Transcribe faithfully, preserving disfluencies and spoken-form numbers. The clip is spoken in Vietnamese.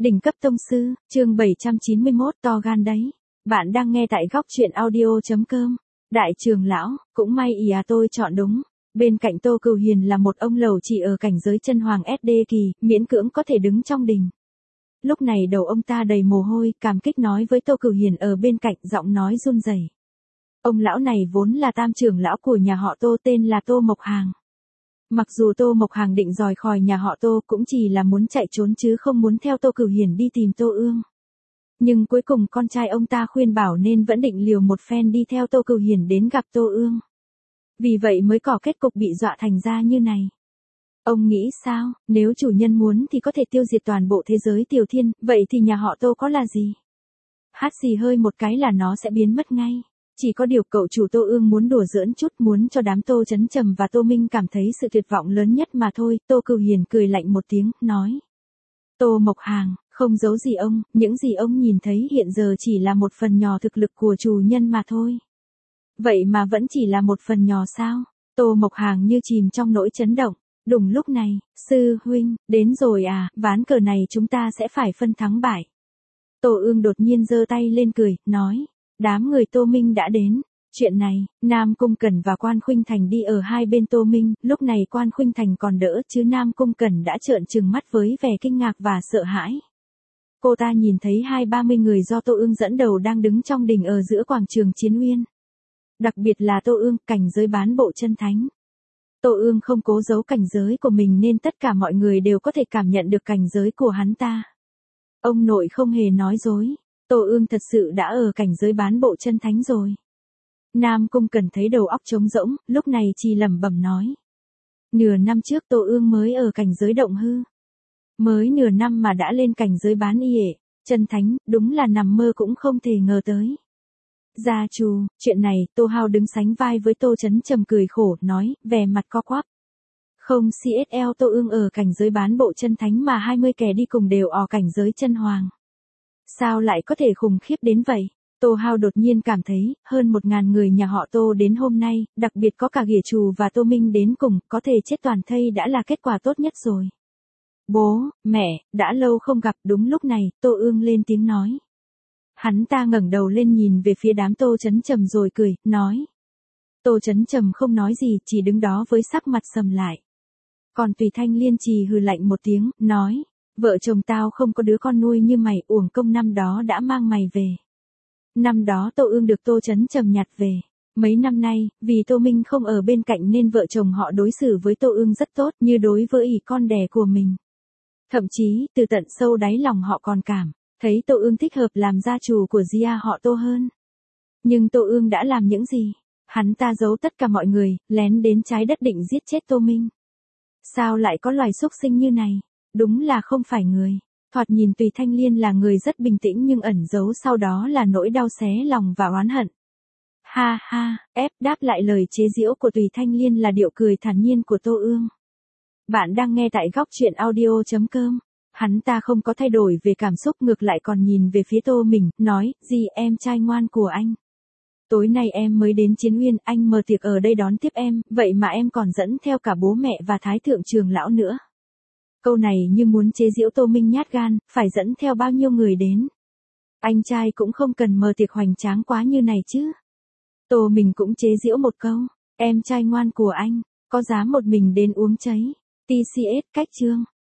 Đỉnh cấp tông sư, chương bảy trăm chín mươi mốt, to gan đấy. Bạn đang nghe tại góc truyện audio.com. Đại trưởng lão, cũng may ý à tôi chọn đúng. Bên cạnh Tô Cửu Hiền là một ông lầu chỉ ở cảnh giới chân hoàng ét đê kỳ, miễn cưỡng có thể đứng trong đình. Lúc này đầu ông ta đầy mồ hôi, cảm kích nói với Tô Cửu Hiền ở bên cạnh, giọng nói run rẩy. Ông lão này vốn là tam trưởng lão của nhà họ Tô, tên là Tô Mộc Hàng. Mặc dù Tô Mộc Hàng định rời khỏi nhà họ Tô cũng chỉ là muốn chạy trốn chứ không muốn theo Tô Cửu Hiền đi tìm Tô Ương. Nhưng cuối cùng con trai ông ta khuyên bảo nên vẫn định liều một phen đi theo Tô Cửu Hiền đến gặp Tô Ương. Vì vậy mới có kết cục bị dọa thành ra như này. Ông nghĩ sao, nếu chủ nhân muốn thì có thể tiêu diệt toàn bộ thế giới Tiểu Thiên, vậy thì nhà họ Tô có là gì? Hát xì hơi một cái là nó sẽ biến mất ngay. Chỉ có điều cậu chủ Tô Ương muốn đùa giỡn chút, muốn cho đám Tô Chấn Trầm và Tô Minh cảm thấy sự tuyệt vọng lớn nhất mà thôi. Tô Cửu Hiền cười lạnh một tiếng, nói. Tô Mộc Hàng, không giấu gì ông, những gì ông nhìn thấy hiện giờ chỉ là một phần nhỏ thực lực của chủ nhân mà thôi. Vậy mà vẫn chỉ là một phần nhỏ sao? Tô Mộc Hàng như chìm trong nỗi chấn động. Đúng lúc này, sư huynh, đến rồi à, ván cờ này chúng ta sẽ phải phân thắng bại. Tô Ương đột nhiên giơ tay lên cười, nói. Đám người Tô Minh đã đến. Chuyện này, Nam Cung Cẩn và Quan Khuynh Thành đi ở hai bên Tô Minh, lúc này Quan Khuynh Thành còn đỡ chứ Nam Cung Cẩn đã trợn trừng mắt với vẻ kinh ngạc và sợ hãi. Cô ta nhìn thấy hai ba mươi người do Tô Ương dẫn đầu đang đứng trong đình ở giữa quảng trường Chiến Uyên. Đặc biệt là Tô Ương, cảnh giới bán bộ chân thánh. Tô Ương không cố giấu cảnh giới của mình nên tất cả mọi người đều có thể cảm nhận được cảnh giới của hắn ta. Ông nội không hề nói dối. Tô Ương thật sự đã ở cảnh giới bán bộ chân thánh rồi. Nam Cung Cẩn thấy đầu óc trống rỗng, lúc này chỉ lẩm bẩm nói. Nửa năm trước Tô Ương mới ở cảnh giới động hư. Mới nửa năm mà đã lên cảnh giới bán y ệ, chân thánh, đúng là nằm mơ cũng không thể ngờ tới. Gia chủ, chuyện này, Tô Hao đứng sánh vai với Tô Chấn Trầm cười khổ, nói, vẻ mặt co quắp. Không xê ét lờ Tô Ương ở cảnh giới bán bộ chân thánh mà hai mươi kẻ đi cùng đều ở cảnh giới chân hoàng. Sao lại có thể khủng khiếp đến vậy? Tô Hao đột nhiên cảm thấy, hơn một ngàn người nhà họ Tô đến hôm nay, đặc biệt có cả Ghìa Trù và Tô Minh đến cùng, có thể chết toàn thây đã là kết quả tốt nhất rồi. Bố, mẹ, đã lâu không gặp, đúng lúc này, Tô Ương lên tiếng nói. Hắn ta ngẩng đầu lên nhìn về phía đám Tô Chấn Trầm rồi cười, nói. Tô Chấn Trầm không nói gì, chỉ đứng đó với sắc mặt sầm lại. Còn Tùy Thanh Liên trì hừ lạnh một tiếng, nói. Vợ chồng tao không có đứa con nuôi như mày, uổng công năm đó đã mang mày về. Năm đó Tô Ương được Tô Chấn Trầm nhặt về. Mấy năm nay, vì Tô Minh không ở bên cạnh nên vợ chồng họ đối xử với Tô Ương rất tốt, như đối với ỷ con đẻ của mình. Thậm chí, từ tận sâu đáy lòng họ còn cảm thấy Tô Ương thích hợp làm gia chủ của gia họ Tô hơn. Nhưng Tô Ương đã làm những gì? Hắn ta giấu tất cả mọi người, lén đến trái đất định giết chết Tô Minh. Sao lại có loài súc sinh như này? Đúng là không phải người. Thoạt nhìn Tùy Thanh Liên là người rất bình tĩnh nhưng ẩn giấu sau đó là nỗi đau xé lòng và oán hận. Ha ha, ép đáp lại lời chế giễu của Tùy Thanh Liên là điệu cười thản nhiên của Tô Ương. Bạn đang nghe tại góc truyện audio.com. Hắn ta không có thay đổi về cảm xúc, ngược lại còn nhìn về phía Tô mình, nói, gì em trai ngoan của anh. Tối nay em mới đến Chiến Uyên, anh mở tiệc ở đây đón tiếp em, vậy mà em còn dẫn theo cả bố mẹ và Thái thượng trưởng lão nữa. Câu này như muốn chế giễu Tô Minh nhát gan, phải dẫn theo bao nhiêu người đến. Anh trai cũng không cần mở tiệc hoành tráng quá như này chứ. Tô mình cũng chế giễu một câu, em trai ngoan của anh, có dám một mình đến uống cháy. tê xê ét cách chương.